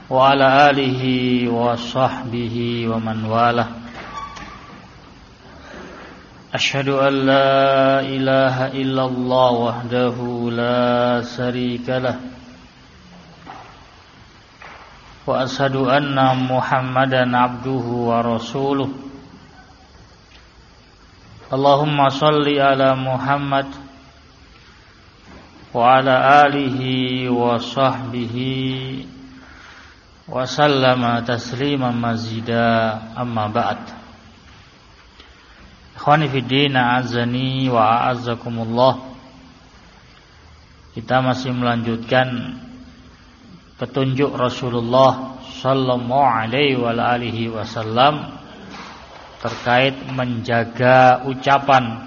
wa ala alihi wa sahbihi wa man walah. Asyhadu an la ilaha illallah wahdahu la syarikalah wa asyhadu anna Muhammadan abduhu wa rasuluh. Allahumma shalli ala Muhammad wa ala alihi wa sahbihi wa sallama tasliman mazida, amma ba'd. Ikhwani fiddin, a'azzani wa a'azzakumullah. Kita masih melanjutkan petunjuk Rasulullah sallallahu alaihi wa alihi wasallam terkait menjaga ucapan,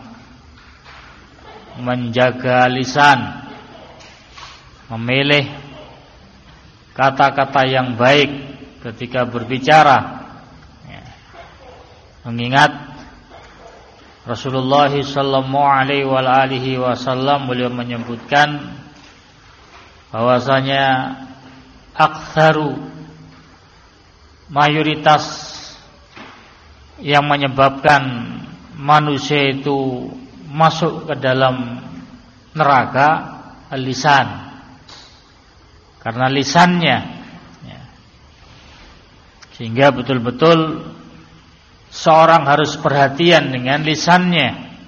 menjaga lisan, memilih kata-kata yang baik ketika berbicara. Mengingat Rasulullah sallallahu alaihi wa alihi wasallam beliau menyebutkan bahwasanya aktsaru, mayoritas yang menyebabkan manusia itu masuk ke dalam neraka lisan. Karena lisannya, sehingga betul-betul seorang harus perhatian dengan lisannya.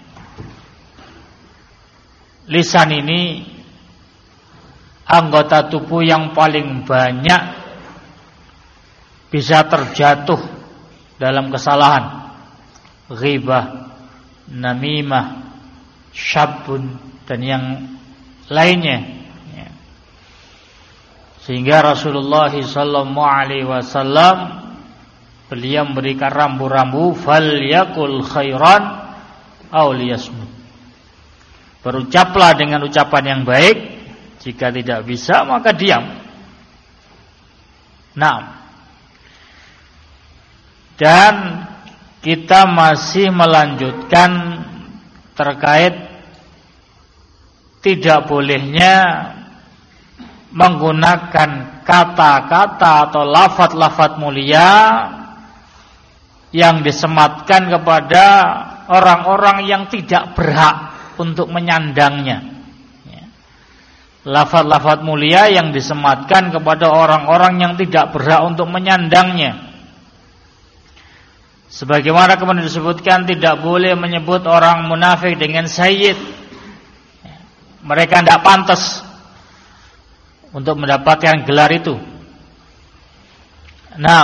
Lisan ini anggota tubuh yang paling banyak bisa terjatuh dalam kesalahan, ghibah, namimah, syabun, dan yang lainnya. Sehingga Rasulullah sallallahu alaihi wasallam beliau memberikan rambu-rambu, falyakul khairan aw liyasmut. Berucaplah dengan ucapan yang baik, jika tidak bisa maka diam. Nah, dan kita masih melanjutkan terkait tidak bolehnya menggunakan kata-kata atau lafaz-lafaz mulia yang disematkan kepada orang-orang yang tidak berhak untuk menyandangnya. Lafaz-lafaz mulia yang disematkan kepada orang-orang yang tidak berhak untuk menyandangnya. Sebagaimana kemudian disebutkan, tidak boleh menyebut orang munafik dengan sayyid. Mereka tidak pantas untuk mendapatkan gelar itu. 6.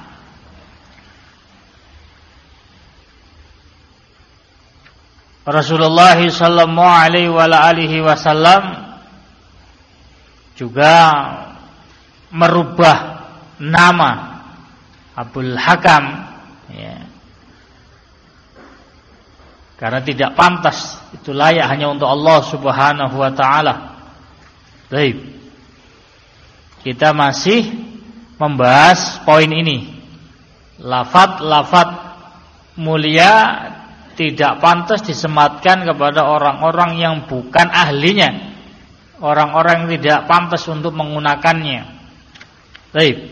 Rasulullah sallallahu alaihi wa alihi wasallam juga merubah nama Abul Hakam, ya, karena tidak pantas, itu layak hanya untuk Allah Subhanahu wa taala. Baik. Kita masih membahas poin ini. Lafaz-lafaz mulia tidak pantas disematkan kepada orang-orang yang bukan ahlinya, orang-orang yang tidak pantas untuk menggunakannya. Baik.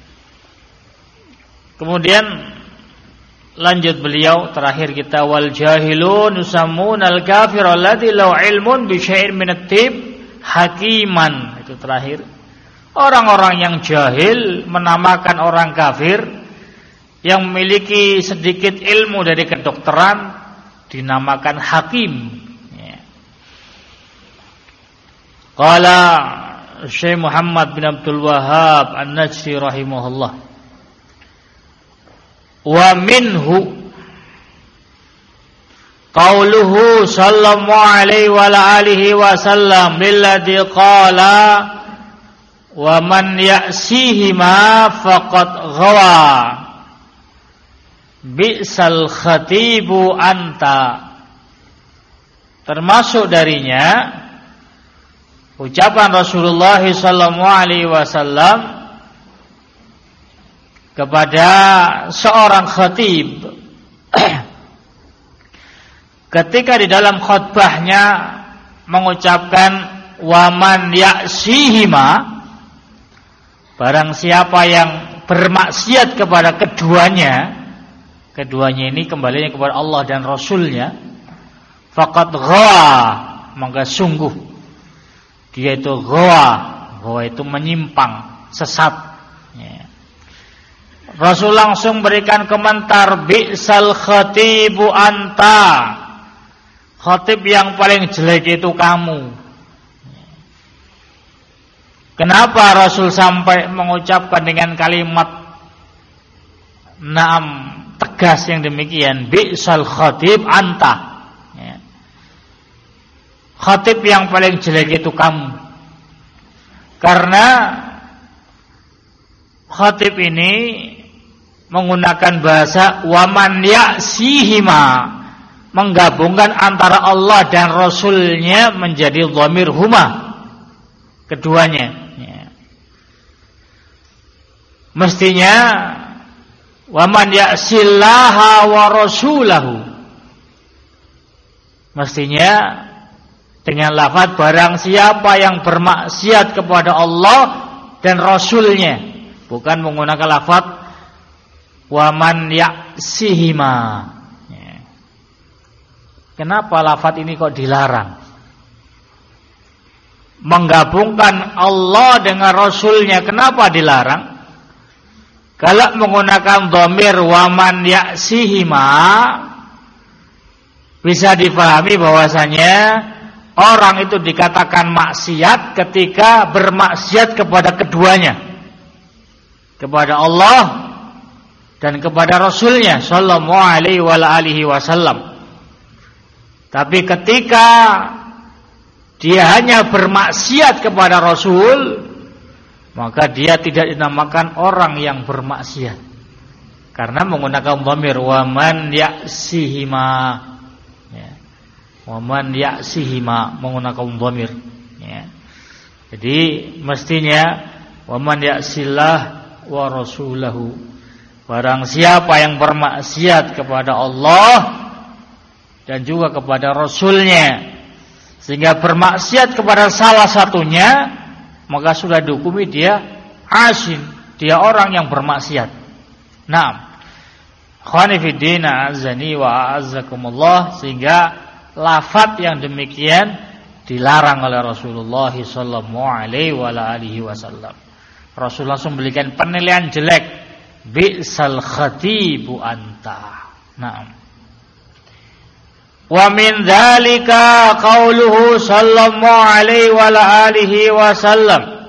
Kemudian lanjut beliau, terakhir kita, wal jahilun yusammunal kafir alladzi law ilmun bi syai'in min at-tib hakiman. Itu terakhir. Orang-orang yang jahil menamakan orang kafir yang memiliki sedikit ilmu dari kedokteran dinamakan hakim. Qala Syekh Muhammad bin Abdul Wahhab An-Najdi rahimahullah, wa minhu qauluhu sallallahu alaihi wa alihi wasallam lilladzi qala wa man ya'sihima faqad ghawa bi'sal khatibu anta. Termasuk darinya ucapan Rasulullah sallallahu alaihi wasallam kepada seorang khatib ketika di dalam khutbahnya mengucapkan waman ya'sihima, barang siapa yang bermaksiat kepada keduanya ini kembalinya kepada Allah dan Rasulnya, faqad ghawa, maka sungguh dia itu ghawa itu menyimpang, sesat. Ya. Rasul langsung berikan komentar, bi'sal khatibu anta, khatib yang paling jelek itu kamu. Kenapa Rasul sampai mengucapkan dengan kalimat naam tegas yang demikian, bi'sal khatib anta, ya. Khatib yang paling jelek itu kamu. Karena khatib ini menggunakan bahasa waman ya'sihima, menggabungkan antara Allah dan Rasulnya menjadi dhamir huma, keduanya, ya. Mestinya waman ya'sillaha wa rasulahu, mestinya dengan lafaz barang siapa yang bermaksiat kepada Allah dan Rasulnya, bukan menggunakan lafaz waman ya'sihima. Kenapa lafaz ini kok dilarang? Menggabungkan Allah dengan Rasulnya, kenapa dilarang? Kalau menggunakan dhamir waman ya'sihima, bisa dipahami bahwasanya orang itu dikatakan maksiat ketika bermaksiat kepada keduanya, kepada Allah dan kepada Rasulnya sallallahu alaihi wasallam. Tapi ketika dia hanya bermaksiat kepada Rasul, maka dia tidak dinamakan orang yang bermaksiat, karena menggunakan dhamir waman ya'sihima, ya. Waman ya'sihima menggunakan dhamir, ya. Jadi mestinya waman ya'sillah wa rasulahu, barang siapa yang bermaksiat kepada Allah dan juga kepada Rasulnya, sehingga bermaksiat kepada salah satunya, maka sudah dihukumi dia asin, dia orang yang bermaksiat. Naam. Khani fiddin azani wa a'azzakumullah, sehingga lafaz yang demikian dilarang oleh Rasulullah sallallahu alaihi wasallam. Rasul langsung berikan penilaian jelek, bi'sal khatibu anta. Naam. Wa min dzalika qauluhu sallallahu alaihi wasallam,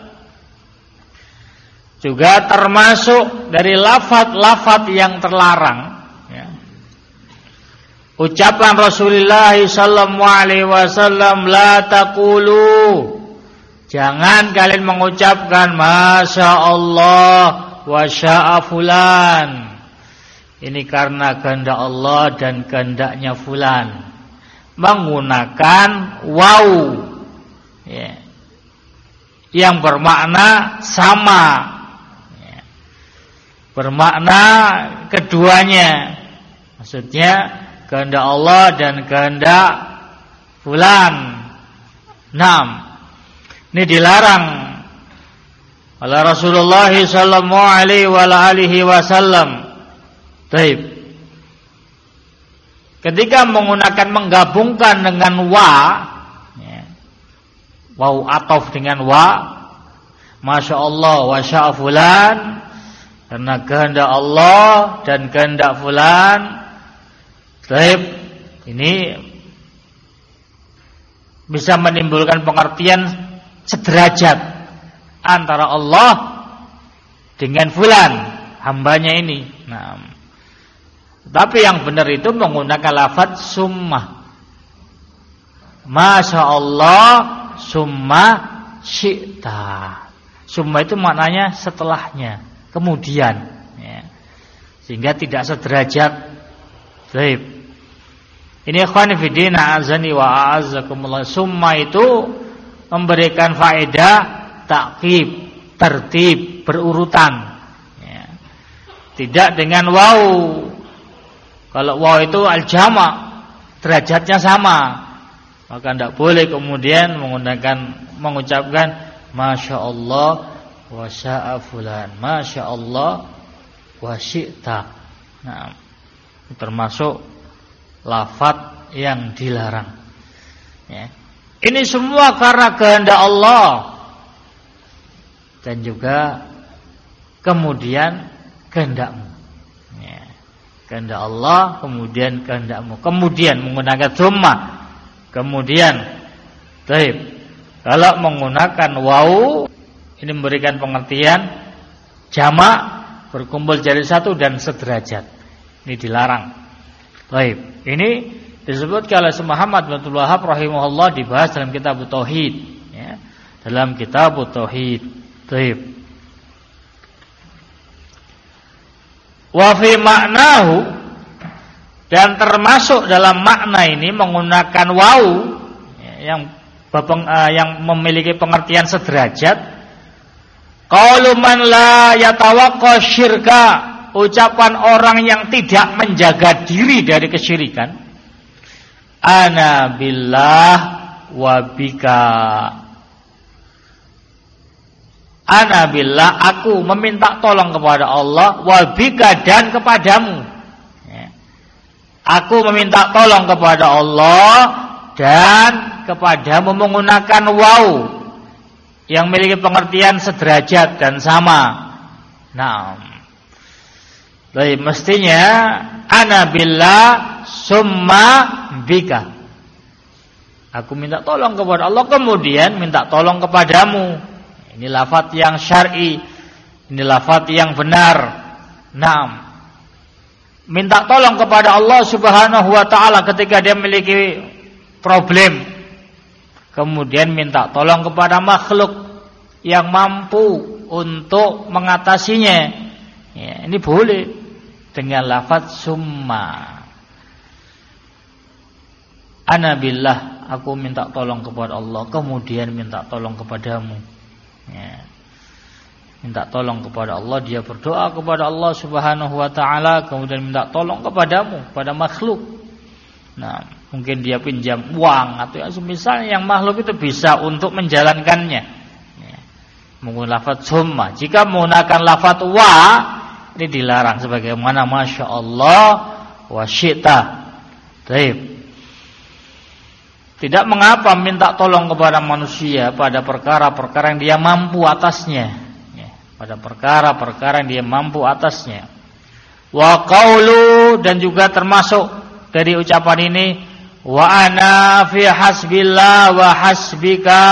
juga termasuk dari lafaz-lafaz yang terlarang, ya. Ucapan Rasulullah sallallahu alaihi wasallam, la taqulu, jangan kalian mengucapkan masya Allah wa sya'a fulan, ini karena kehendak Allah dan kehendaknya fulan, menggunakan waw, ya, yang bermakna sama, ya, bermakna keduanya, maksudnya kehendak Allah dan kehendak fulan. Naam, ini dilarang oleh Rasulullah sallallahu alaihi wasallam. Baik. Ketika menggunakan menggabungkan dengan wa, ya, waw ataf dengan wa, masya Allah wa sya'a fulan, karena kehendak Allah dan kehendak fulan. Baik, ini bisa menimbulkan pengertian sederajat antara Allah dengan fulan, hambanya ini. Nah, tapi yang benar itu menggunakan lafaz summa, masya Allah summa syi'ta. Summa itu maknanya setelahnya, kemudian, ya. Sehingga tidak sederajat. Baik. Ini ikhwan fillah azani wa a'azzakumullah. Summa itu memberikan faedah ta'qib, tertib, berurutan, ya. Tidak dengan waw. Kalau waw itu al-jama', derajatnya sama, maka tidak boleh kemudian mengucapkan masya Allah wa syaa fulan, masya Allah wa syi'ta. Nah, termasuk lafaz yang dilarang. Ya. Ini semua karena kehendak Allah dan juga kemudian kehendakmu. Ya. Kehendak Allah kemudian kehendakmu. Kemudian menggunakan tsumma. Kemudian, baik. Kalau menggunakan waw ini memberikan pengertian jamak, berkumpul jadi satu dan sederajat. Ini dilarang. Baik, ini disebutkan oleh Syekh Muhammad bin Abdul Wahhab rahimahullah, dibahas dalam kitab Tauhid, ya. Dalam kitab Tauhid. Baik. Wa fi maknahu, dan termasuk dalam makna ini menggunakan waw, ya, yang memiliki pengertian sederajat. Qaulu man la yatawaqqa syirka, ucapan orang yang tidak menjaga diri dari kesyirikan. Ana billah wa bika. Ana billah, aku meminta tolong kepada Allah, wa bika, dan kepadamu. Ya. Aku meminta tolong kepada Allah dan kepadamu, menggunakan waw yang memiliki pengertian sederajat dan sama. Nah, jadi mestinya ana billah summa bika. Aku minta tolong kepada Allah kemudian minta tolong kepadamu. Ini lafaz yang syar'i, ini lafaz yang benar. Nah, minta tolong kepada Allah Subhanahu wa taala ketika dia memiliki problem. Kemudian minta tolong kepada makhluk yang mampu untuk mengatasinya. Ya, ini boleh dengan lafaz summa. Ana billah, aku minta tolong kepada Allah, kemudian minta tolong kepadamu. Ya. Minta tolong kepada Allah, dia berdoa kepada Allah Subhanahu wa taala, kemudian minta tolong kepadamu, pada makhluk. Nah, mungkin dia pinjam uang atau misalnya yang makhluk itu bisa untuk menjalankannya. Ya. Menggunakan lafaz summa. Jika menggunakan lafaz wa, ini dilarang sebagaimana masya Allah wa syi'ta. Baik. Tidak mengapa minta tolong kepada manusia pada perkara-perkara yang dia mampu atasnya. Ya. Pada perkara-perkara yang dia mampu atasnya. Wa qaulu, dan juga termasuk dari ucapan ini, wa ana fi hasbillah wa hasbika,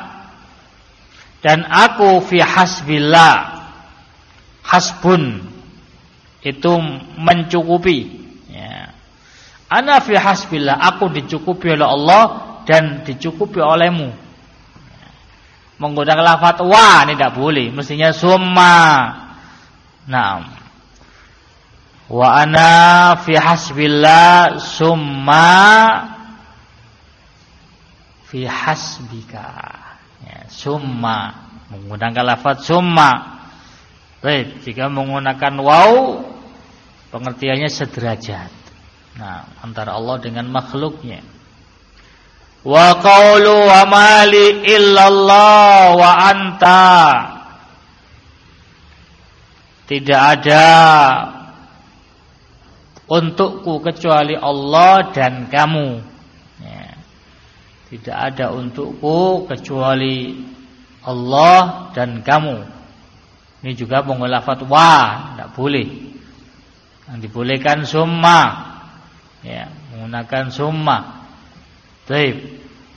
dan aku fi hasbillah. Hasbun itu mencukupi, ya. Ana fi hasbillah, aku dicukupi oleh Allah dan dicukupi olehmu. Menggunakan lafaz wa ini tidak boleh, mestinya summa. Nah, wa ana fi hasbillah summa fi hasbika. Ya, summa menggunakan lafaz summa. Baik, jika menggunakan waw pengertiannya sederajat. Nah, antara Allah dengan makhluknya. Wa qaulu wa mali illallah wa anta, tidak ada untukku kecuali Allah dan kamu. Ya. Tidak ada untukku kecuali Allah dan kamu. Ini juga menggunakan lafaz wa, tidak boleh. Yang dibolehkan summa. Ya, menggunakan summa. Baik.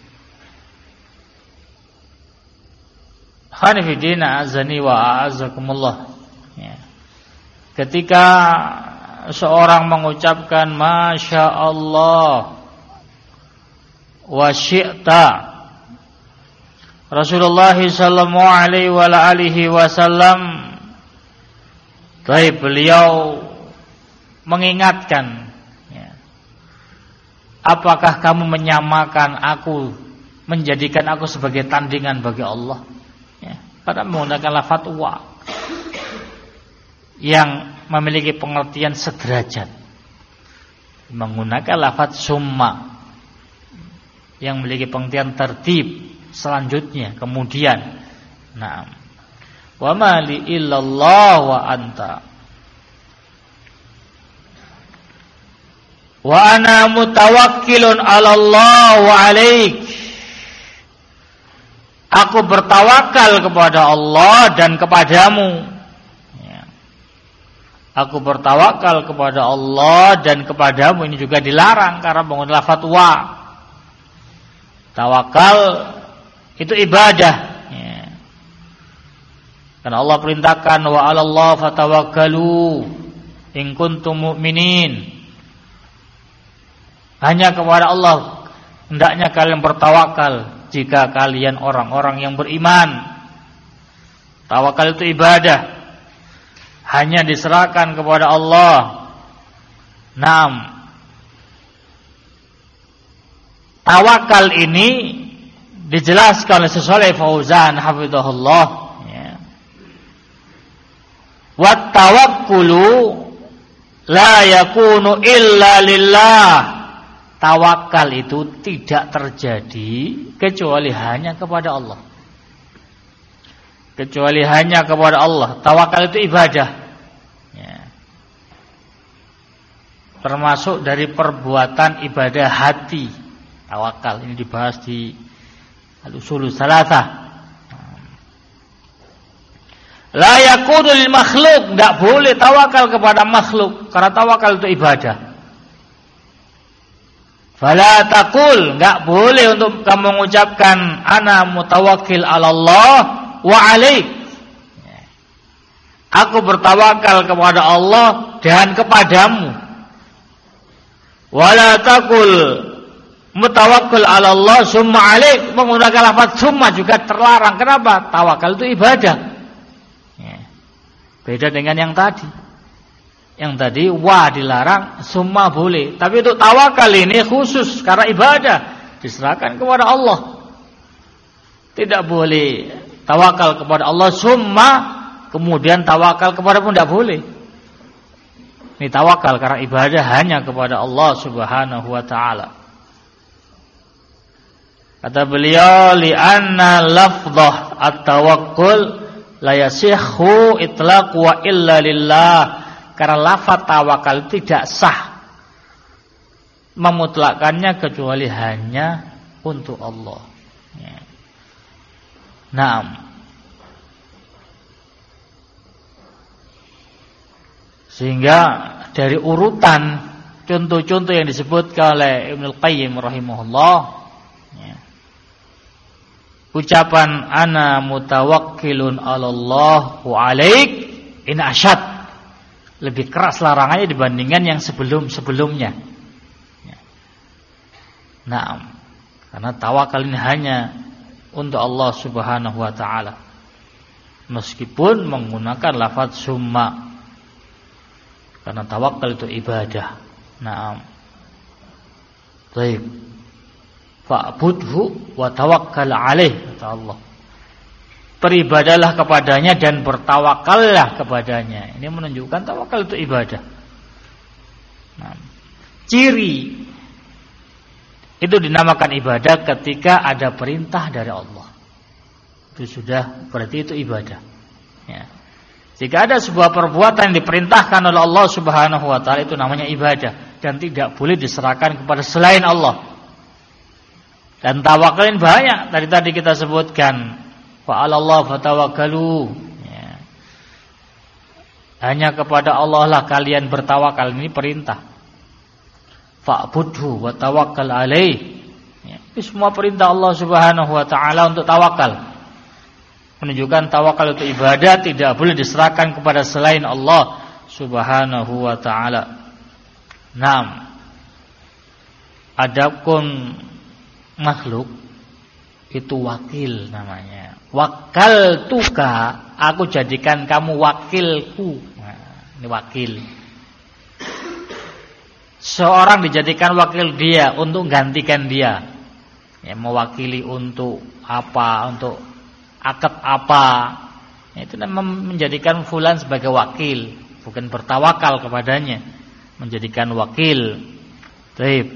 Khanifidina azani wa a'azakumullah. Ya. Ketika seorang mengucapkan masya Allah wa syi'ta, Rasulullah sallallahu alaihi wa alihi wasallam, baik, beliau mengingatkan, ya, apakah kamu menyamakan aku, menjadikan aku sebagai tandingan bagi Allah? Ya, pada menggunakan lafaz wa yang memiliki pengertian sederajat, menggunakan lafaz summa yang memiliki pengertian tertib selanjutnya kemudian. Nah, Wa ma li illallah wa anta. Wa ana mutawakkilun 'ala Allah wa 'alaik. Aku bertawakal kepada Allah dan kepadamu. Ya. Aku bertawakal kepada Allah dan kepadamu. Ini juga dilarang karena menggunakan fatwa. Tawakal itu ibadah. Ya. Karena Allah perintahkan wa 'alallah fatawakkalu in kuntum mu'minin. Hanya kepada Allah hendaknya kalian bertawakal jika kalian orang-orang yang beriman. Tawakal itu ibadah, hanya diserahkan kepada Allah. Naam. Tawakal ini dijelaskan oleh Syaikh Fauzan hafizahullah, ya. Wat tawakkulu la yakunu illa lillah. Tawakal itu tidak terjadi kecuali hanya kepada Allah. Kecuali hanya kepada Allah. Tawakal itu ibadah, ya. Termasuk dari perbuatan ibadah hati. Tawakal ini dibahas di Al-Usulus Salasah. La yakunu lil makhluk, enggak boleh tawakal kepada makhluk karena tawakal itu ibadah. Fala taqul, enggak boleh untuk kamu mengucapkan ana mutawakkil 'ala Allah wa 'alaik. Aku bertawakal kepada Allah dan kepadamu. Wala taqul mutawakkil 'ala Allah summa 'alaik. Menggunakan lafaz summa juga terlarang. Kenapa? Tawakal itu ibadah. Beda dengan yang tadi. Yang tadi wa dilarang, summa boleh. Tapi untuk tawakal ini khusus karena ibadah, diserahkan kepada Allah. Tidak boleh tawakal kepada Allah summa kemudian tawakal kepada pun tidak boleh. Ini tawakal karena ibadah hanya kepada Allah Subhanahu wa taala. Kata beliau, li anna lafdhah at-tawakkul la yasihhu itlaqu wa illa lillah. Karena lafaz tawakal tidak sah memutlakannya kecuali hanya untuk Allah. Ya. Naam. Sehingga dari urutan contoh-contoh yang disebutkan oleh Ibnu Qayyim rahimahullah, ya, ucapan ana mutawakkilun 'alallah wa 'alaik in asyad lebih keras larangannya dibandingkan yang sebelum-sebelumnya. Nah, karena tawakal ini hanya untuk Allah Subhanahu wa taala. Meskipun menggunakan lafaz summa. Karena tawakal itu ibadah. Naam. Baik. Fa'budhu wa tawakkal 'alaih, kata Allah. Beribadalah kepadanya dan bertawakallah kepadanya. Ini menunjukkan tawakal itu ibadah. Nah, ciri itu dinamakan ibadah ketika ada perintah dari Allah. Itu sudah berarti itu ibadah. Ya. Jika ada sebuah perbuatan yang diperintahkan oleh Allah Subhanahu wa taala itu namanya ibadah dan tidak boleh diserahkan kepada selain Allah. Dan tawakalin banyak. Tadi kita sebutkan wa 'alallah fatawakkalu. Ya. Hanya kepada Allah lah kalian bertawakal, ini perintah. Fa'budhu wa tawakkal 'alaih. Ya. Ini semua perintah Allah Subhanahu wa taala untuk tawakal. Menunjukkan tawakal itu ibadah, tidak boleh diserahkan kepada selain Allah Subhanahu wa taala. Naam. Adapun makhluk itu wakil namanya. Wakal tuka, aku jadikan kamu wakilku. Nah, ini wakil. Seorang dijadikan wakil dia untuk gantikan dia. Ya, mewakili untuk apa, untuk akad apa. Ya, itu menjadikan fulan sebagai wakil, bukan bertawakal kepadanya, menjadikan wakil. Baik.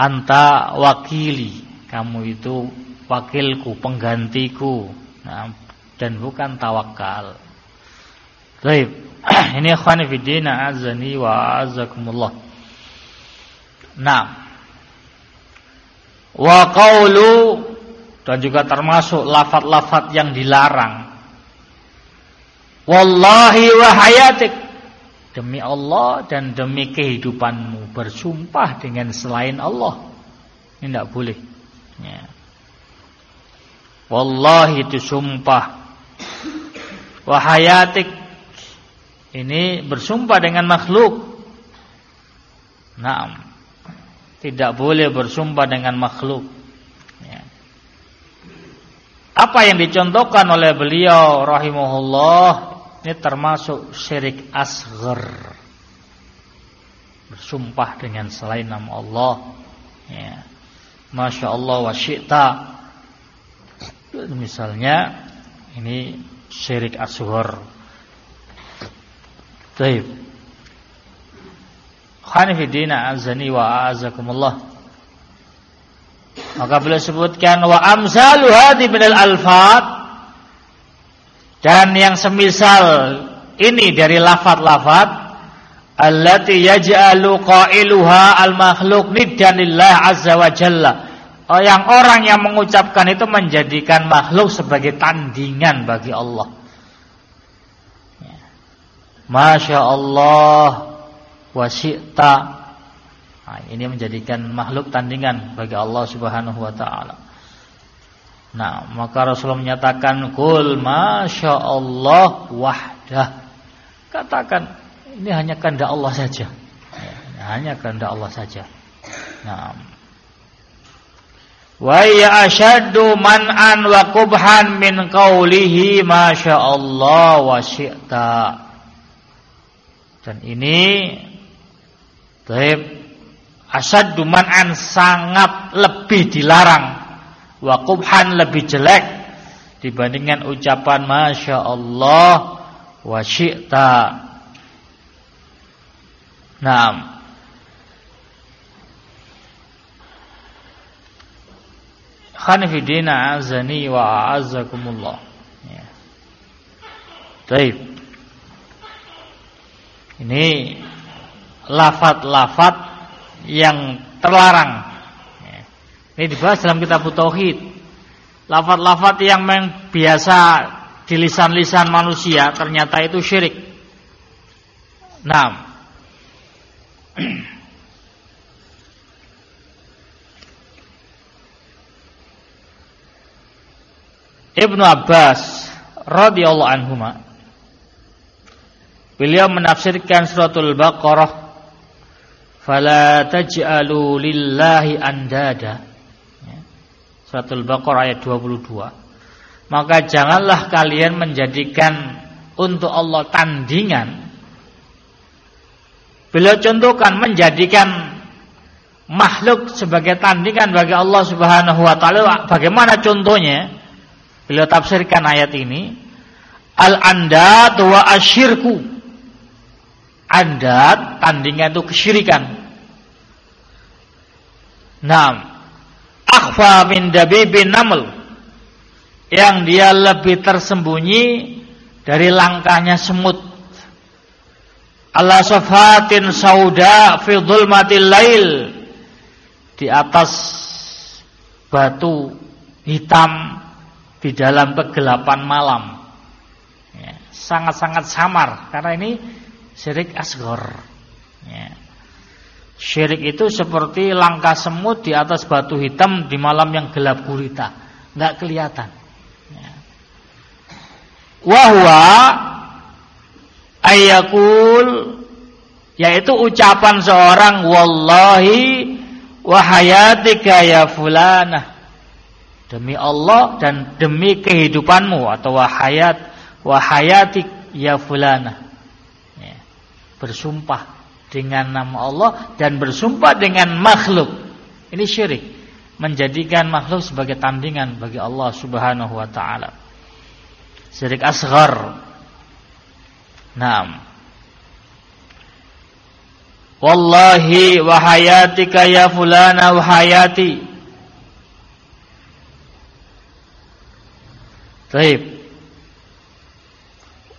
Anta wakili, kamu itu wakilku, penggantiku. Nah, dan bukan tawakal. Baik. Ini ikhwan fillah azani wa azakumullah. Nah, wa qaulu, dan juga termasuk lafaz-lafaz yang dilarang. Wallahi wa hayatik, demi Allah dan demi kehidupanmu, bersumpah dengan selain Allah. Ini tidak boleh. Ya. Wallahi itu sumpah. Wa hayatik, ini bersumpah dengan makhluk. Naam. Tidak boleh bersumpah dengan makhluk. Ya. Apa yang dicontohkan oleh beliau rahimahullah, ini termasuk syirik asghar. Bersumpah dengan selain nama Allah. Ya. Masya Allah wa syi'ta. Misalnya ini syirik asghar. Baik. Khanifidina azani wa azakumullah. Maka beliau sebutkan wa amsalu hadhi minal alfat, dan yang semisal ini dari lafaz-lafaz allati yaj'alu qailuha al-makhluq niddan lillah azza wa jalla. Yang orang yang mengucapkan itu menjadikan makhluk sebagai tandingan bagi Allah. Masya Allah wa syi'ta. Nah, ini menjadikan makhluk tandingan bagi Allah Subhanahu wa taala. Nah, maka Rasulullah menyatakan qul masya Allah wahdah. Katakan ini hanya kehendak Allah saja. Ya, hanya kehendak Allah saja. Nah, wa ya asyaddu man'an wa qubhan min qawlihi masya Allah wa syi'ta. Dan ini asyaddu man'an, sangat lebih dilarang, wa qubhan lebih jelek dibandingkan ucapan masya Allah wa syi'ta. Naam. Khanifidina azani wa azakumullah. Ya. Baik. Ini lafaz-lafaz yang terlarang. Ya. Ini dibahas dalam kitab Tauhid. Lafaz-lafaz yang biasa di lisan-lisan manusia ternyata itu syirik. Naam. Ibnu Abbas radhiyallahu anhuma, beliau menafsirkan suratul Baqarah, fala taj'alu lillahi andada. Suratul Baqarah ayat 22. Maka janganlah kalian menjadikan untuk Allah tandingan. Beliau contohkan menjadikan makhluk sebagai tandingan bagi Allah Subhanahu wa taala. Bagaimana contohnya? Beliau tafsirkan ayat ini, al-andad wa asyirku. Andad, tandingan itu kesyirikan. Naam. Akhfa min dabibin naml, yang dia lebih tersembunyi dari langkahnya semut. Ala safatin sauda fi dhulmatil lail, di atas batu hitam di dalam kegelapan malam. Ya, sangat-sangat samar, karena ini syirik asghar. Ya. Syirik itu seperti langkah semut di atas batu hitam di malam yang gelap gulita, enggak kelihatan. Ya. Wahwa ayakul, yaitu ucapan seorang wallahi wa hayatika ya fulanah, demi Allah dan demi kehidupanmu, atau wahayatik ya fulana. Ya. Bersumpah dengan nama Allah dan bersumpah dengan makhluk. Ini syirik, menjadikan makhluk sebagai tandingan bagi Allah Subhanahu wa taala. Syirik asghar. Naam. Wallahi wa hayatika ya fulana wa hayati. Baik.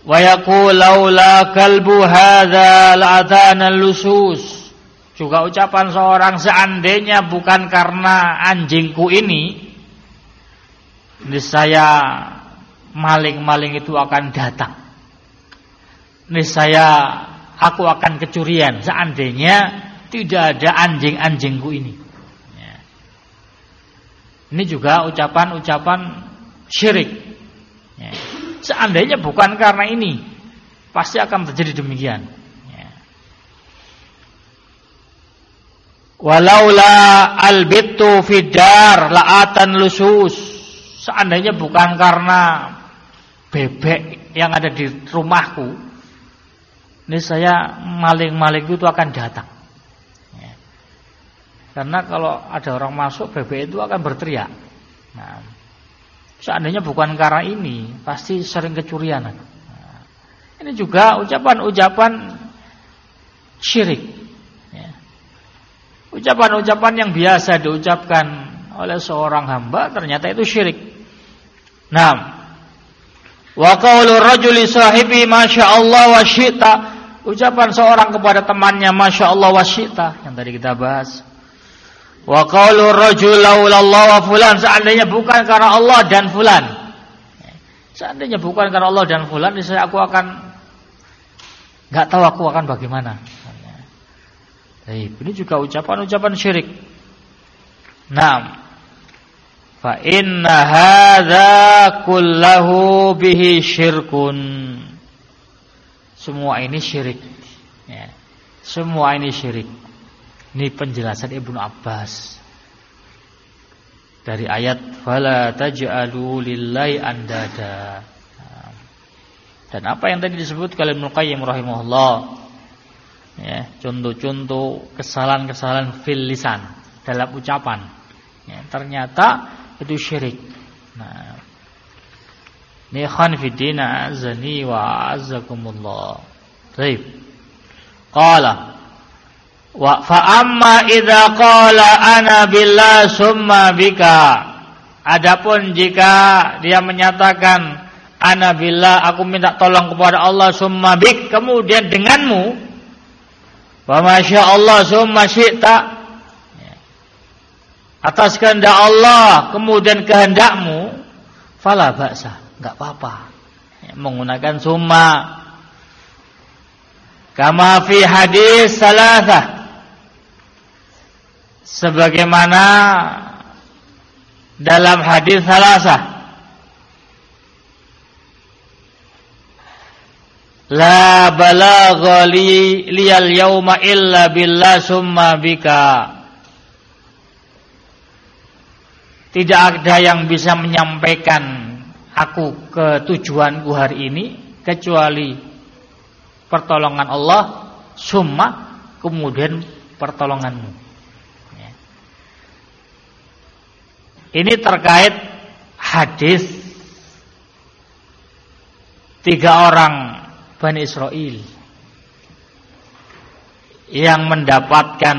Wa yaqul laula kalbu hadza la'atana lusus. Juga ucapan seorang, seandainya bukan karena anjingku ini, niscaya maling-maling itu akan datang. Niscaya aku akan kecurian seandainya tidak ada anjing-anjingku ini. Ya. Ini juga ucapan-ucapan syirik. Ya. Seandainya bukan karena ini, pasti akan terjadi demikian. Ya. Walaula albitu fidar la'atan lusus. Seandainya bukan karena bebek yang ada di rumahku, ini saya maling-maling itu akan datang. Ya. Karena kalau ada orang masuk, bebek itu akan berteriak. Nah, seandainya bukan karena ini, pasti sering kecurian. Nah, ini juga ucapan-ucapan syirik. Ya. Ucapan-ucapan yang biasa diucapkan oleh seorang hamba, ternyata itu syirik. Nah, wa qaulu rajuli sahibi masyaallah wa syi'ta. Ucapan seorang kepada temannya masyaallah wa syi'ta yang tadi kita bahas. Wa qaulu rajul laulallah wa fulan. Seandainya bukan karena Allah dan fulan. Seandainya bukan karena Allah dan fulan, saya aku akan enggak tahu aku akan bagaimana. Baik, ini juga ucapan-ucapan syirik. Nah, fa inna hadza kullahu bihi syirkun. Semua ini syirik. Ya. Semua ini syirik. Ini penjelasan Ibnu Abbas dari ayat fala taj'alu lillahi andada. Dan apa yang tadi disebut oleh Ibnu Qayyim rahimahullah, ya, contoh-contoh kesalahan-kesalahan fil lisan, dalam ucapan, ya, ternyata itu syirik. Nah, ini khanfidina azani wa azzakumullah. Baik. Qala wa fa amma idza qala ana billah summa bika. Adapun jika dia menyatakan ana billah, aku minta tolong kepada Allah, summa bik, kemudian denganmu, wa masya Allah summa syi'ta, atas kehendak Allah kemudian kehendakmu, fala ba'sa, enggak apa-apa. Ya, menggunakan summa. Kama fi hadis salasah. Sebagaimana dalam hadis salasah. La balagha liyal yauma illa billah summa bika. Tidak ada yang bisa menyampaikan aku ke tujuanku hari ini kecuali pertolongan Allah, summa, kemudian pertolonganmu. Ya. Ini terkait hadis 3 orang Bani Israel yang mendapatkan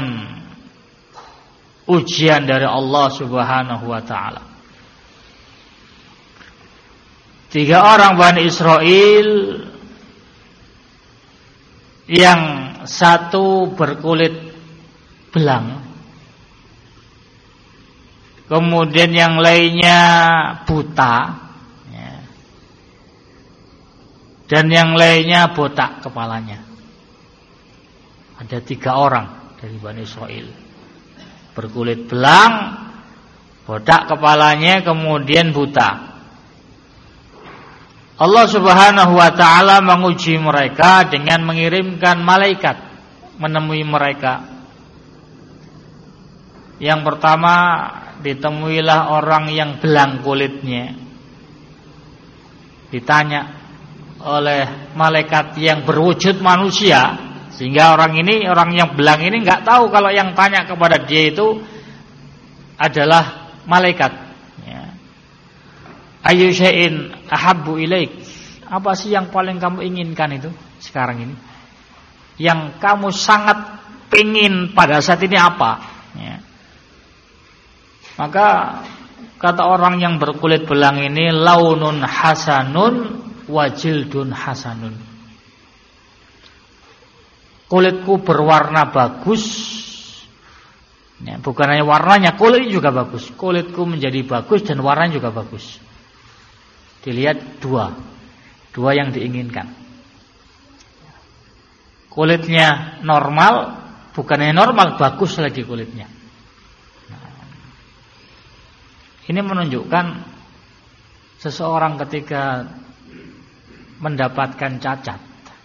ujian dari Allah Subhanahu wa taala. 3 orang Bani Israel, yang satu berkulit belang, kemudian yang lainnya buta, ya, dan yang lainnya botak kepalanya. Ada 3 orang dari Bani Israel, berkulit belang, botak kepalanya, kemudian buta. Allah Subhanahu wa taala menguji mereka dengan mengirimkan malaikat menemui mereka. Yang pertama, ditemuilah orang yang belang kulitnya. Ditanya oleh malaikat yang berwujud manusia, sehingga orang yang belang ini enggak tahu kalau yang tanya kepada dia itu adalah malaikat. Ayu syai'in ahabbu ilaik. Apa sih yang paling kamu inginkan itu sekarang ini? Yang kamu sangat ingin pada saat ini apa? Ya. Maka kata orang yang berkulit belang ini, launun hasanun wajildun hasanun. Kulitku berwarna bagus. Ya, bukan hanya warnanya, kulit juga bagus. Kulitku menjadi bagus dan warnanya juga bagus. Dilihat dua yang diinginkan. Kulitnya normal, bukannya normal, bagus lagi kulitnya. Ini menunjukkan seseorang ketika mendapatkan cacat,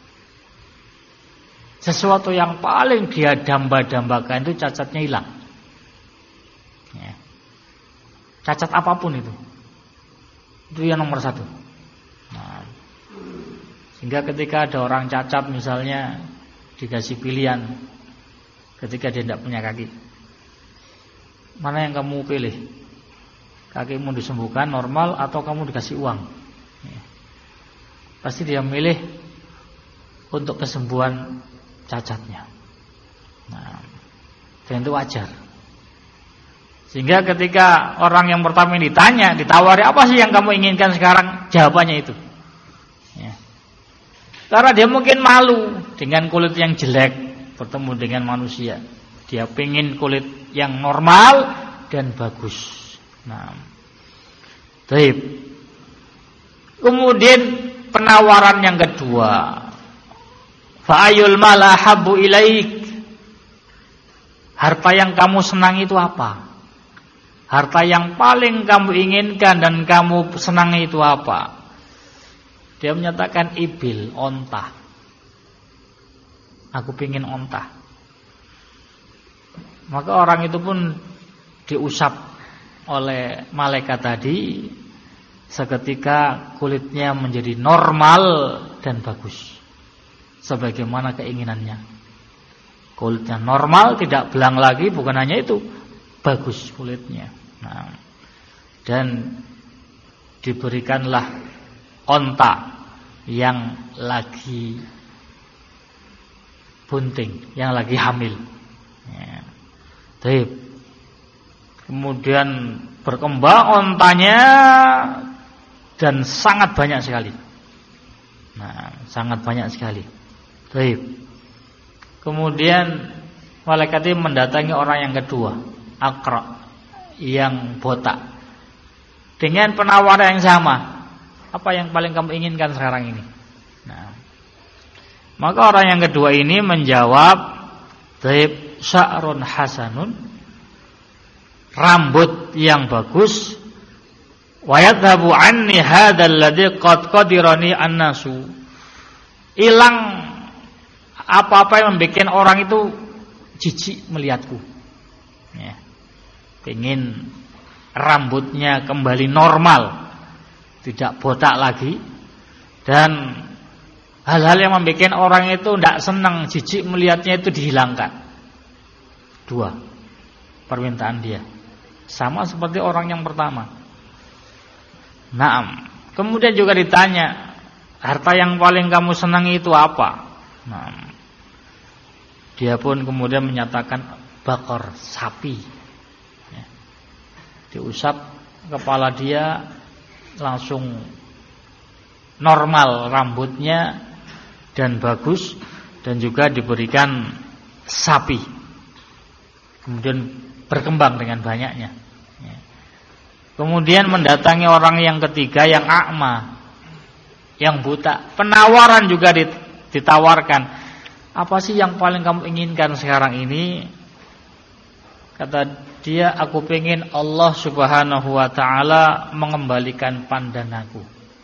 sesuatu yang paling dia damba-dambakan itu cacatnya hilang. Ya. Cacat apapun itu yang nomor satu. Nah, sehingga ketika ada orang cacat misalnya dikasih pilihan, ketika dia tidak punya kaki, mana yang kamu pilih? Kakimu disembuhkan normal atau kamu dikasih uang? Ya. Pasti dia milih untuk kesembuhan cacatnya. Nah, dan itu wajar. Sehingga ketika orang yang pertama ini ditawari, apa sih yang kamu inginkan sekarang? Jawabannya itu. Ya. Karena dia mungkin malu dengan kulit yang jelek bertemu dengan manusia. Dia pengen kulit yang normal dan bagus. Nah, baik. Kemudian penawaran yang kedua, fa'ayul mala habbu ilaik. Harta yang kamu senang itu apa? Harta yang paling kamu inginkan dan kamu senangi itu apa? Dia menyatakan ibil, onta. Aku pingin onta. Maka orang itu pun diusap oleh malaikat tadi, seketika kulitnya menjadi normal dan bagus sebagaimana keinginannya. Kulitnya normal, tidak belang lagi, bukan hanya itu, bagus kulitnya. Nah, dan diberikanlah onta yang lagi bunting, yang lagi hamil. Ya. Kemudian berkembang ontanya dan sangat banyak sekali. Nah, sangat banyak sekali. Baik. Kemudian malaikat itu mendatangi orang yang kedua, Aqra, yang botak, dengan penawaran yang sama. Apa yang paling kamu inginkan sekarang ini? Nah, maka orang yang kedua ini menjawab, "Taib sya'run hasanun." Rambut yang bagus, wa yadhabu anni hadzal ladzi qad qadirani annasu. Hilang apa-apa yang membuat orang itu jijik melihatku. Ya. Pengen rambutnya kembali normal, tidak botak lagi, dan hal-hal yang membuat orang itu tidak senang, jijik melihatnya itu dihilangkan. Dua permintaan dia. Sama seperti orang yang pertama. Naam. Kemudian juga ditanya, harta yang paling kamu senangi itu apa? Naam. Dia pun kemudian menyatakan bakor, sapi. Ya. Diusap kepala dia, langsung normal rambutnya dan bagus, dan juga diberikan sapi. Kemudian berkembang dengan banyaknya. Ya. Kemudian mendatangi orang yang ketiga, yang a'ma, yang buta. Penawaran juga ditawarkan. Apa sih yang paling kamu inginkan sekarang ini? Kata dia, aku pengen Allah Subhanahu wa ta'ala mengembalikan pandanganku.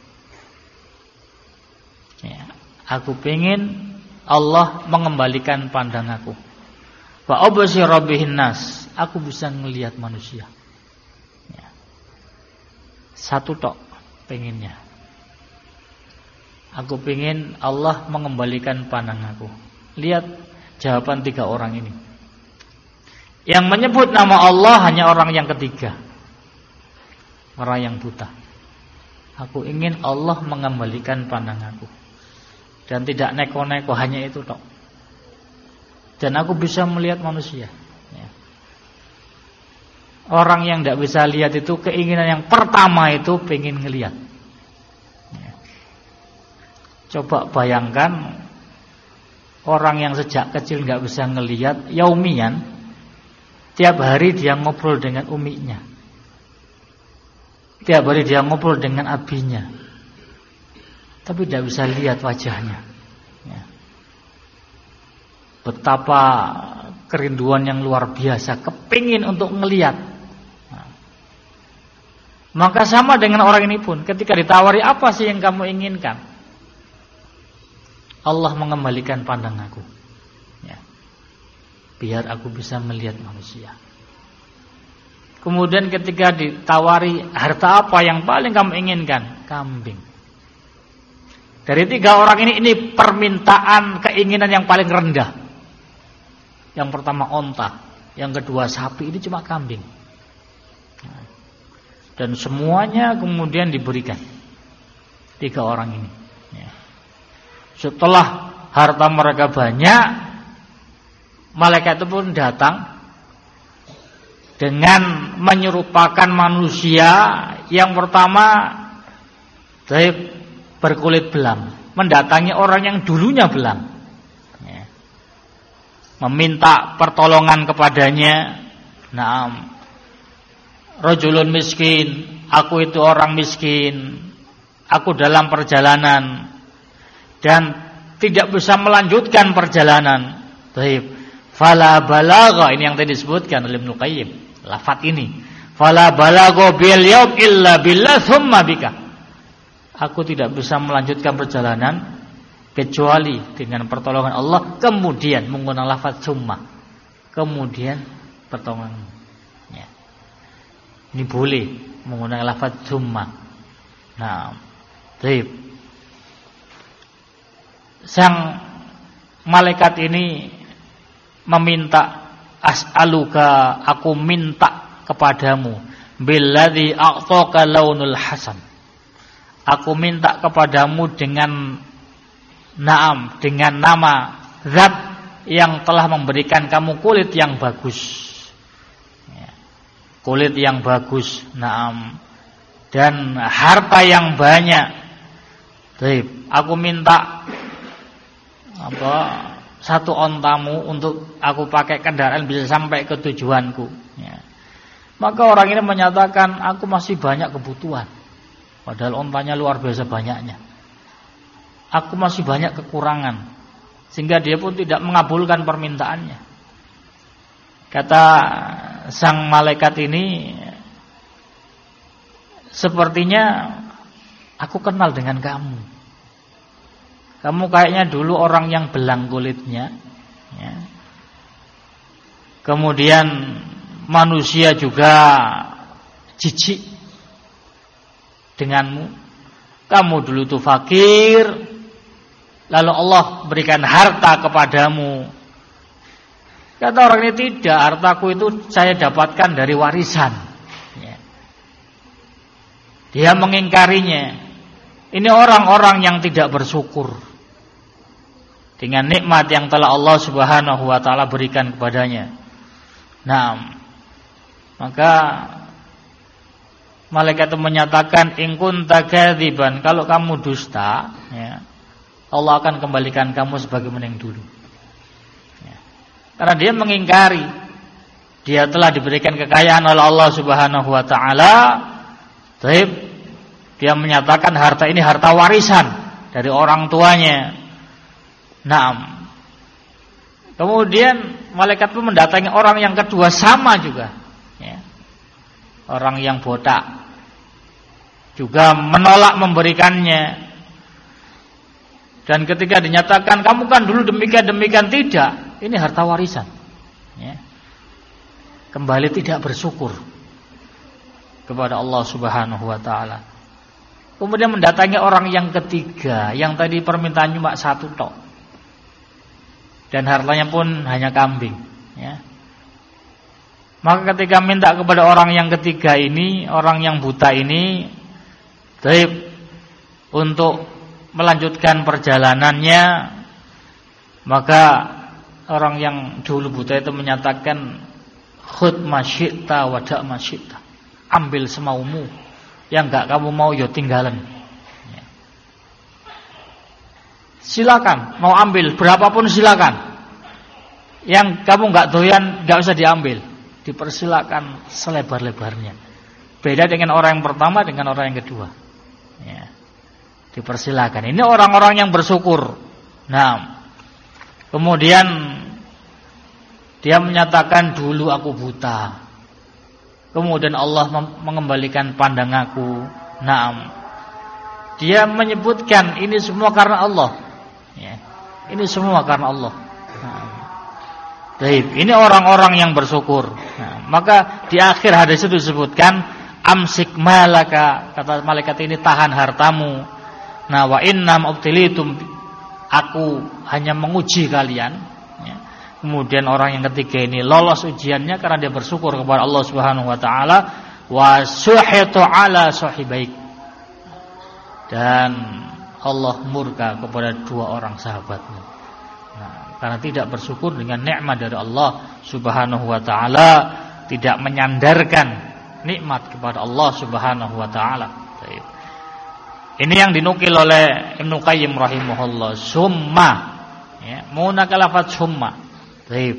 Ya. Aku pengen Allah mengembalikan pandanganku. Wa absira bihin nas. Aku bisa melihat manusia. Ya. Satu tok pengennya. Aku pengen Allah mengembalikan pandanganku. Lihat jawaban tiga orang ini. Yang menyebut nama Allah hanya orang yang ketiga, orang yang buta. Aku ingin Allah mengembalikan pandanganku. Dan tidak neko-neko, hanya itu tok. Dan aku bisa melihat manusia. Ya. Orang yang tidak bisa lihat itu, keinginan yang pertama itu pengen ngelihat. Ya. Coba bayangkan orang yang sejak kecil nggak bisa ngelihat, yaumian tiap hari dia ngobrol dengan uminya, tiap hari dia ngobrol dengan abinya, tapi tidak bisa lihat wajahnya. Ya. Betapa kerinduan yang luar biasa, kepingin untuk ngelihat. Nah. Maka sama dengan orang ini pun, ketika ditawari apa sih yang kamu inginkan, Allah mengembalikan pandanganku, ya, biar aku bisa melihat manusia. Kemudian ketika ditawari harta apa yang paling kamu inginkan, kambing. Dari 3 orang ini permintaan keinginan yang paling rendah. Yang pertama onta, yang kedua sapi, ini cuma kambing. Dan semuanya kemudian diberikan 3 orang ini. Setelah harta mereka banyak, malaikat itu pun datang dengan menyerupakan manusia yang pertama berkulit belang, mendatangi orang yang dulunya belang, ya, meminta pertolongan kepadanya. Naam, rajulun miskin, aku itu orang miskin, aku dalam perjalanan dan tidak bisa melanjutkan perjalanan. Baik, fala balagha, ini yang tadi disebutkan oleh Ibnu Qayyim, lafaz ini, fala balagha bil yaum illa billah tsumma bika. Aku tidak bisa melanjutkan perjalanan kecuali dengan pertolongan Allah, kemudian menggunakan lafaz tsumma, kemudian pertolongan. Ya. Ini boleh menggunakan lafaz tsumma. Nah, baik. Sang malaikat ini meminta, as'aluka, aku minta kepadamu, billadzi a'taka launul hasan, aku minta kepadamu dengan dengan nama zat yang telah memberikan kamu kulit yang bagus, kulit yang bagus, dan harta yang banyak. Baik, aku minta satu ontamu untuk aku pakai kendaraan bisa sampai ke tujuanku. Ya. Maka orang ini menyatakan, aku masih banyak kebutuhan, padahal ontanya luar biasa banyaknya. Aku masih banyak kekurangan, sehingga dia pun tidak mengabulkan permintaannya. Kata sang malaikat ini, sepertinya aku kenal dengan kamu. Kamu kayaknya dulu orang yang belang kulitnya, ya. Kemudian manusia juga jijik denganmu. Kamu dulu tuh fakir, lalu Allah berikan harta kepadamu. Kata orang ini, tidak, hartaku itu saya dapatkan dari warisan, ya. Dia mengingkarinya. Ini orang-orang yang tidak bersyukur dengan nikmat yang telah Allah Subhanahu wa taala berikan kepadanya. Nah, maka malaikat itu menyatakan, in kunta kadziban, kalau kamu dusta, ya, Allah akan kembalikan kamu sebagaimana yang dulu. Ya. Karena dia mengingkari, dia telah diberikan kekayaan oleh Allah Subhanahu wa taala. Dia menyatakan harta ini harta warisan dari orang tuanya. Naam. Kemudian malaikat pun mendatangi orang yang kedua, sama juga, ya. Orang yang botak juga menolak memberikannya. Dan ketika dinyatakan, kamu kan dulu demikian, tidak, ini harta warisan, ya. Kembali tidak bersyukur kepada Allah Subhanahu wa taala. Kemudian mendatangi orang yang ketiga, yang tadi permintaan cuma satu tok, dan hartanya pun hanya kambing, ya. Maka ketika minta kepada orang yang ketiga ini, orang yang buta ini, untuk melanjutkan perjalanannya, maka orang yang dulu buta itu menyatakan, khudh ma syi'ta wa da' ma syi'ta, ambil semaumu, yang enggak kamu mau ya tinggalan. silakan, mau ambil berapapun silakan. Yang kamu nggak doyan nggak usah diambil, dipersilakan selebar-lebarnya. Beda dengan orang yang pertama dengan orang yang kedua. Ya. Dipersilakan. Ini orang-orang yang bersyukur. Nah, kemudian dia menyatakan dulu aku buta. Kemudian Allah mengembalikan pandanganku. Naam. Dia menyebutkan ini semua karena Allah. Ya. Ini semua karena Allah. Nah. Baik, ini orang-orang yang bersyukur. Nah, maka di akhir hadis itu disebutkan amsik malaka, kata malaikat ini tahan hartamu. Nah, wa innam ubtilitum, aku hanya menguji kalian. Ya. Kemudian orang yang ketiga ini lolos ujiannya karena dia bersyukur kepada Allah Subhanahu wa taala. Wa suhitu ala sahibaik, dan Allah murka kepada dua orang sahabatnya. Nah, karena tidak bersyukur dengan nikmat dari Allah Subhanahu wa taala, tidak menyandarkan nikmat kepada Allah Subhanahu wa taala. Ini yang dinukil oleh Ibnu Qayyim rahimahullah. Summa, ya, menggunakan lafaz summa. Baik.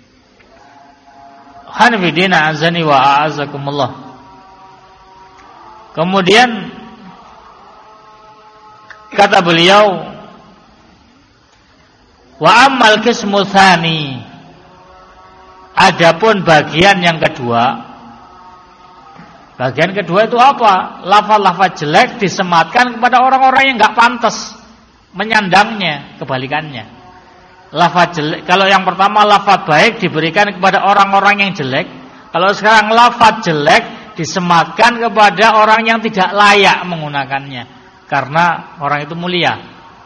Hanifidina azani wa a'azakumullah. Kemudian kata beliau, wa ammal qismu tsani, adapun bagian yang kedua. Bagian kedua itu apa? Lafaz-lafaz jelek disematkan kepada orang-orang yang enggak pantas menyandangnya, kebalikannya. Lafaz jelek, kalau yang pertama lafaz baik diberikan kepada orang-orang yang jelek, kalau sekarang lafaz jelek disematkan kepada orang yang tidak layak menggunakannya karena orang itu mulia.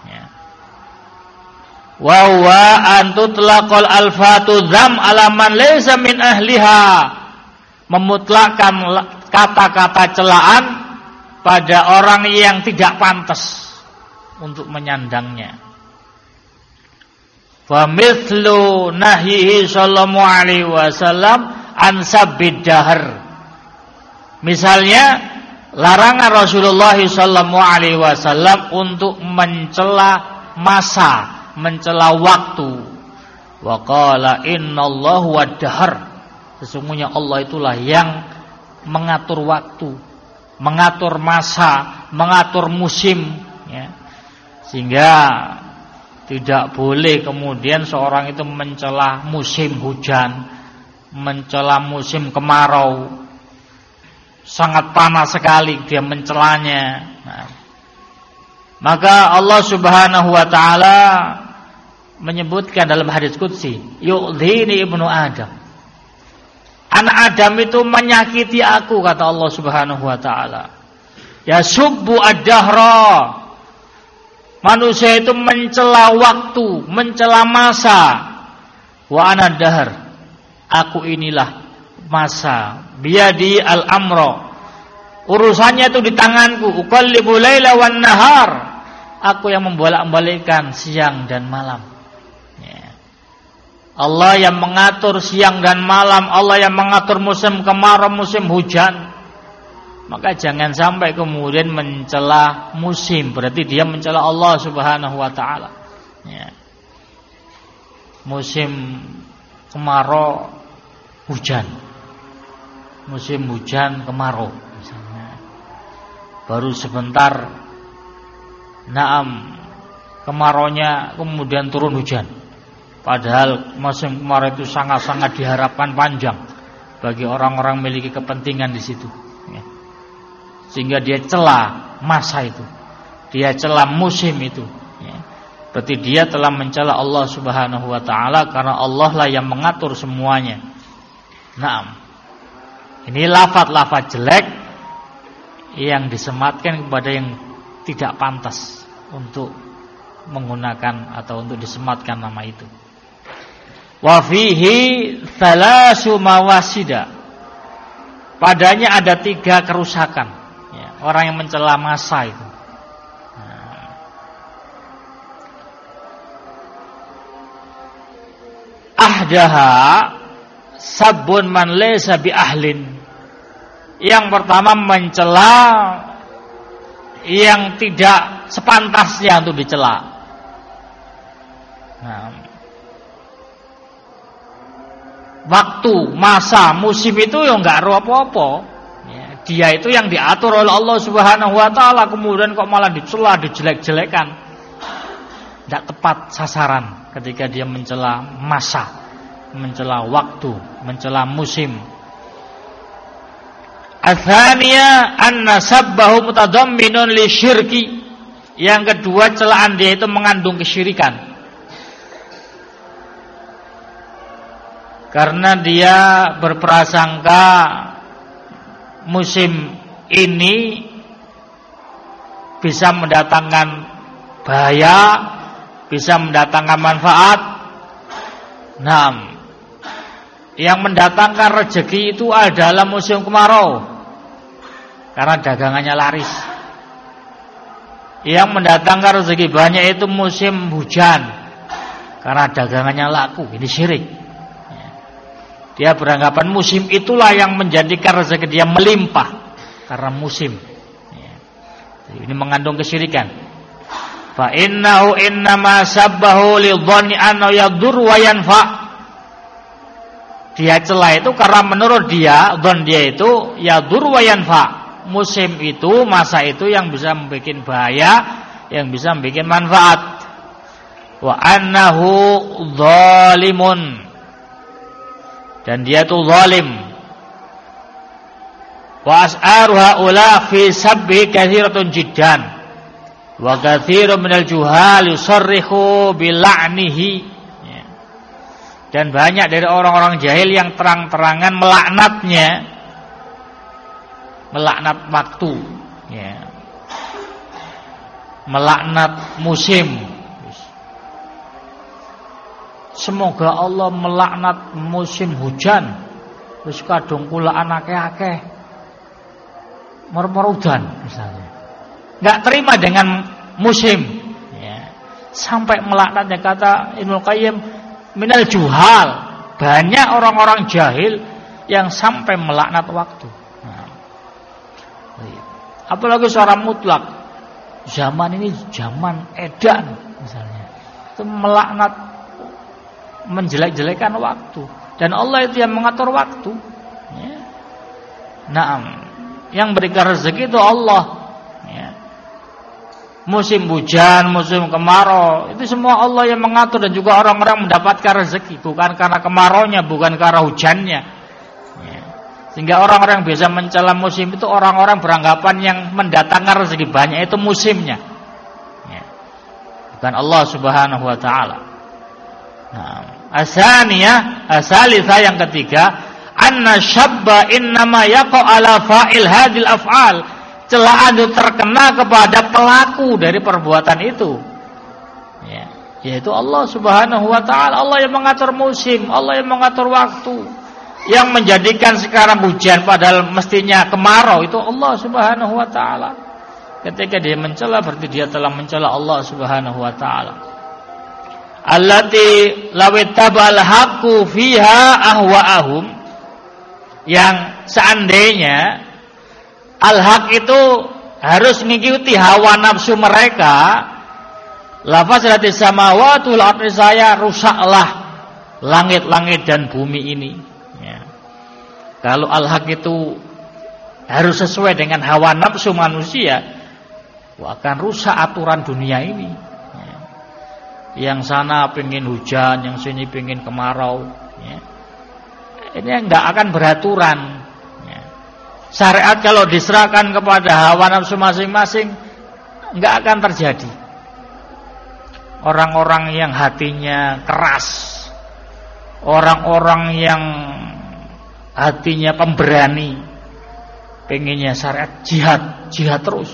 Wa huwa an tutlaqal alfatu dzam ala man laysa min ahliha, memutlakkan kata-kata celaan pada orang yang tidak pantas untuk menyandangnya. Fa mithlu nahyihi sallallahu alaihi wasallam an sabbid dahr. Misalnya larangan Rasulullah sallallahu alaihi wasallam untuk mencela masa, mencela waktu. Wa qala innallahu wad-dahr, sesungguhnya Allah itulah yang mengatur waktu, mengatur masa, mengatur musim, ya. Sehingga tidak boleh kemudian seorang itu mencela musim hujan, mencela musim kemarau, sangat panas sekali dia mencelanya. Nah, maka Allah Subhanahu wa taala menyebutkan dalam hadis qudsi, yu'dhini ibnu Adam, anak Adam itu menyakiti aku, kata Allah Subhanahu wa taala. Ya subbu ad-dahra, manusia itu mencela waktu, mencela masa. Wa ana dahr, aku inilah masa. Biyadi al-amra, urusannya itu di tanganku. Uqallibu laila wan nahar, aku yang membolak-balikkan siang dan malam. Allah yang mengatur siang dan malam, Allah yang mengatur musim kemarau, musim hujan. Maka jangan sampai kemudian mencela musim, berarti dia mencela Allah Subhanahu wa taala. Ya. Musim kemarau hujan, musim hujan kemarau misalnya. Baru sebentar naam kemaraunya kemudian turun hujan. Padahal musim kemarau itu sangat-sangat diharapkan panjang bagi orang-orang memiliki kepentingan di situ. Ya. Sehingga dia cela masa itu, dia cela musim itu. Ya. Berarti dia telah mencela Allah Subhanahu wa taala karena Allah lah yang mengatur semuanya. Naam. Ini lafaz-lafaz jelek yang disematkan kepada yang tidak pantas untuk menggunakan atau untuk disematkan nama itu. Wa fihi thalasu mawasida, padanya ada 3 kerusakan, ya, orang yang mencela masa itu. Ahdaha sabbun man laysa bi ahlin, yang pertama mencela yang tidak sepantasnya untuk dicela. Nah, waktu, masa, musim itu ya enggak ero apa-apa. Ya, dia itu yang diatur oleh Allah Subhanahu wa taala, kemudian kok malah dicela, dijelek-jelekan. Enggak tepat sasaran ketika dia mencela masa, mencela waktu, mencela musim. Ats-tsaniyah anna sabbahu mutadamminun li syirki. Yang kedua, celaan dia itu mengandung kesyirikan. Karena dia berprasangka musim ini bisa mendatangkan bahaya, bisa mendatangkan manfaat. Nah, yang mendatangkan rezeki itu adalah musim kemarau, karena dagangannya laris. Yang mendatangkan rezeki banyak itu musim hujan, karena dagangannya laku. Ini syirik. Dia beranggapan musim itulah yang menjadikan rezeki dia melimpah, karena musim. Ini mengandung kesyirikan. Fa innahu innama sabbahu lidhanni anna yadur wa yanfa. Dia celah itu karena menurut dia, dhon dia itu yadur wa yanfa. Musim itu, masa itu yang bisa membuat bahaya, yang bisa membuat manfaat. Wa annahu zalimun. Dan dia itu zalim. Wa as'aru haula fi sabbi katsiratun jiddan. Wa katsirun minal juhal yusarrihu bila'nihi. Dan banyak dari orang-orang jahil yang terang-terangan melaknatnya, melaknat waktu, ya, melaknat musim. Semoga Allah melaknat musim hujan. Wis kadung kula anake akeh. Mermerudan misalnya. Enggak terima dengan musim, ya. Sampai melaknatnya, kata Ibnu Qayyim, minal juhal. Banyak orang-orang jahil yang sampai melaknat waktu. Nah, apalagi secara mutlak. Zaman ini zaman edan misalnya. Itu melaknat, menjelek-jelekan waktu, dan Allah itu yang mengatur waktu, ya. Naam, yang berikan rezeki itu Allah, ya. Musim hujan, musim kemarau, itu semua Allah yang mengatur, dan juga orang-orang mendapatkan rezeki bukan karena kemaraunya, bukan karena hujannya, ya. Sehingga orang-orang biasa mencela musim itu orang-orang beranggapan yang mendatangkan rezeki banyak itu musimnya, ya. Bukan Allah Subhanahu wa taala. Nah, asalisa yang ketiga, anna syabba innama yaqa ala fa'il hadil af'al. Celaan itu terkena kepada pelaku dari perbuatan itu, ya, yaitu Allah Subhanahu wa taala. Allah yang mengatur musim, Allah yang mengatur waktu, yang menjadikan sekarang hujan padahal mestinya kemarau, itu Allah Subhanahu wa taala. Ketika dia mencela, berarti dia telah mencela Allah Subhanahu wa taala. Allati lawittabal haqqu fiha ahwa'ahum, yang seandainya al-haq itu harus mengikuti hawa nafsu mereka, lafazati samawati wal ardi, saya rusaklah langit-langit dan bumi ini, ya. Kalau al-haq itu harus sesuai dengan hawa nafsu manusia, akan rusak aturan dunia ini. Yang sana pengen hujan, yang sini pengen kemarau, ya. Ini enggak akan beraturan, ya. Syariat kalau diserahkan kepada hawa nafsu masing-masing, enggak akan terjadi. Orang-orang yang hatinya keras, orang-orang yang hatinya pemberani, pengennya syariat jihad terus.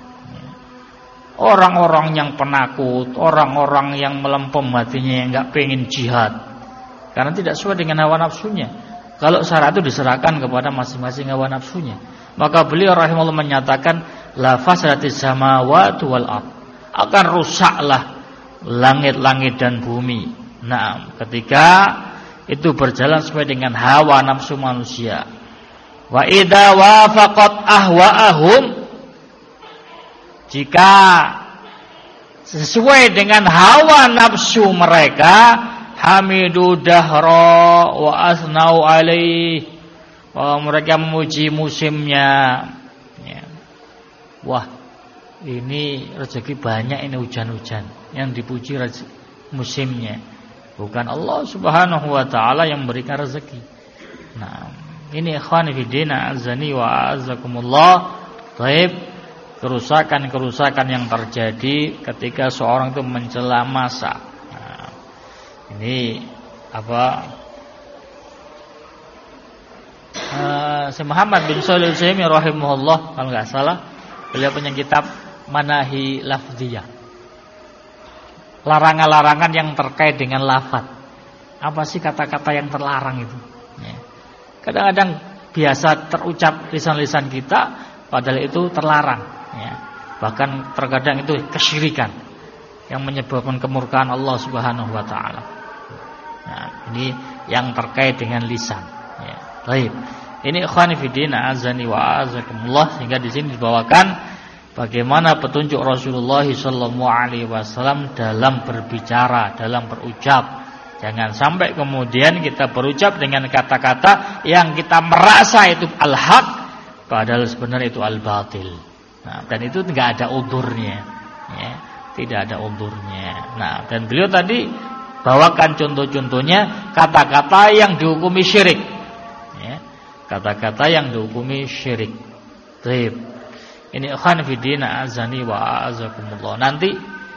Orang-orang yang penakut, orang-orang yang melempem hatinya, yang enggak pengen jihad karena tidak sesuai dengan hawa nafsunya. Kalau syariat itu diserahkan kepada masing-masing hawa nafsunya, maka beliau rahimahullah menyatakan la fasadatis samawati wal ard, akan rusaklah langit-langit dan bumi. Nah, ketika itu berjalan sesuai dengan hawa nafsu manusia. Wa idza wafaqat ahwa'ahum, jika sesuai dengan hawa nafsu mereka, hamidu dahra wa asnau alaih, mereka memuji musimnya. Ya. Wah, ini rezeki banyak, ini hujan-hujan, yang dipuji musimnya, bukan Allah Subhanahu wa taala yang memberikan rezeki. Nah, ini ikhwan fillah azani wa azakumullah. Baik, kerusakan-kerusakan yang terjadi ketika seorang itu mencela masa. Nah, ini Syekh Muhammad bin Shalih Al-Utsaimin rahimahullah, kalau enggak salah, beliau punya kitab Manahi Lafziyah. Larangan-larangan yang terkait dengan lafaz. Apa sih kata-kata yang terlarang itu? Ya. Kadang-kadang biasa terucap lisan-lisan kita, padahal itu terlarang. Ya, bahkan terkadang itu kesyirikan yang menyebabkan kemurkaan Allah Subhanahu wa taala. Nah, ini yang terkait dengan lisan. Ya, baik. Ini ikhwan fillah azani wa azakumullah, sehingga di sini dibawakan bagaimana petunjuk Rasulullah sallallahu alaihi wasallam dalam berbicara, dalam berucap. Jangan sampai kemudian kita berucap dengan kata-kata yang kita merasa itu al-haq, padahal sebenarnya itu al-batil. Nah, dan itu tidak ada udhurnya, ya, tidak ada udhurnya. Nah, dan beliau tadi bawakan contoh-contohnya kata-kata yang dihukumi syirik, ya, kata-kata yang dihukumi syirik. Baik, ini ikhwan fillah azani wa azakumullah. Nanti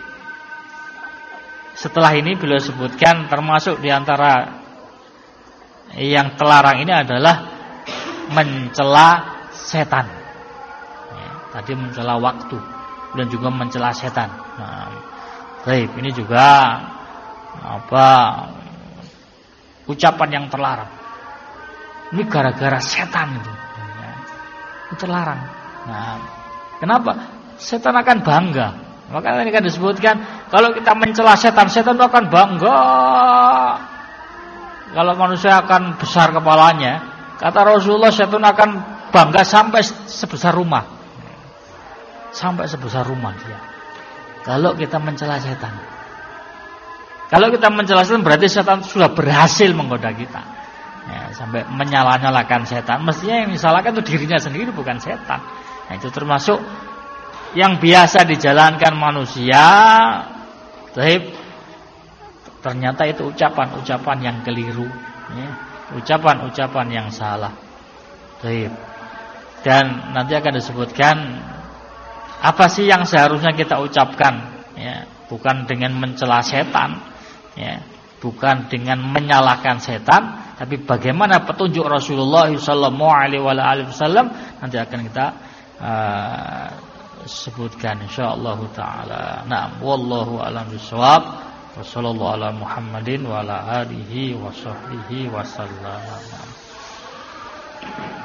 setelah ini beliau sebutkan termasuk diantara yang terlarang ini adalah mencela setan. Tadi mencela waktu dan juga mencela setan. Nah, baik, ini juga ucapan yang terlarang. Ini gara-gara setan itu. Ya, itu terlarang. Nah, kenapa? Setan akan bangga. Maka ini kan disebutkan kalau kita mencela setan, setan itu akan bangga. Kalau manusia akan besar kepalanya, kata Rasulullah, setan akan bangga sampai sebesar rumah. Sampai sebesar rumah dia. Kalau kita mencela setan. Kalau kita mencela setan berarti setan sudah berhasil menggoda kita. Ya, sampai menyala-nyalakan setan. Mestinya yang disalahkan itu dirinya sendiri, bukan setan. Nah, itu termasuk yang biasa dijalankan manusia. Tapi ternyata itu ucapan-ucapan yang keliru, ya. Ucapan-ucapan yang salah. Baik. Dan nanti akan disebutkan apa sih yang seharusnya kita ucapkan, ya, bukan dengan mencela setan, ya, bukan dengan menyalahkan setan, tapi bagaimana petunjuk Rasulullah sallallahu alaihi wasallam nanti akan kita sebutkan insyaallah taala. Na'am, wallahu a'lam bishawab. Wa sallallahu ala Muhammadin wa ala alihi wa sahbihi wa sallam.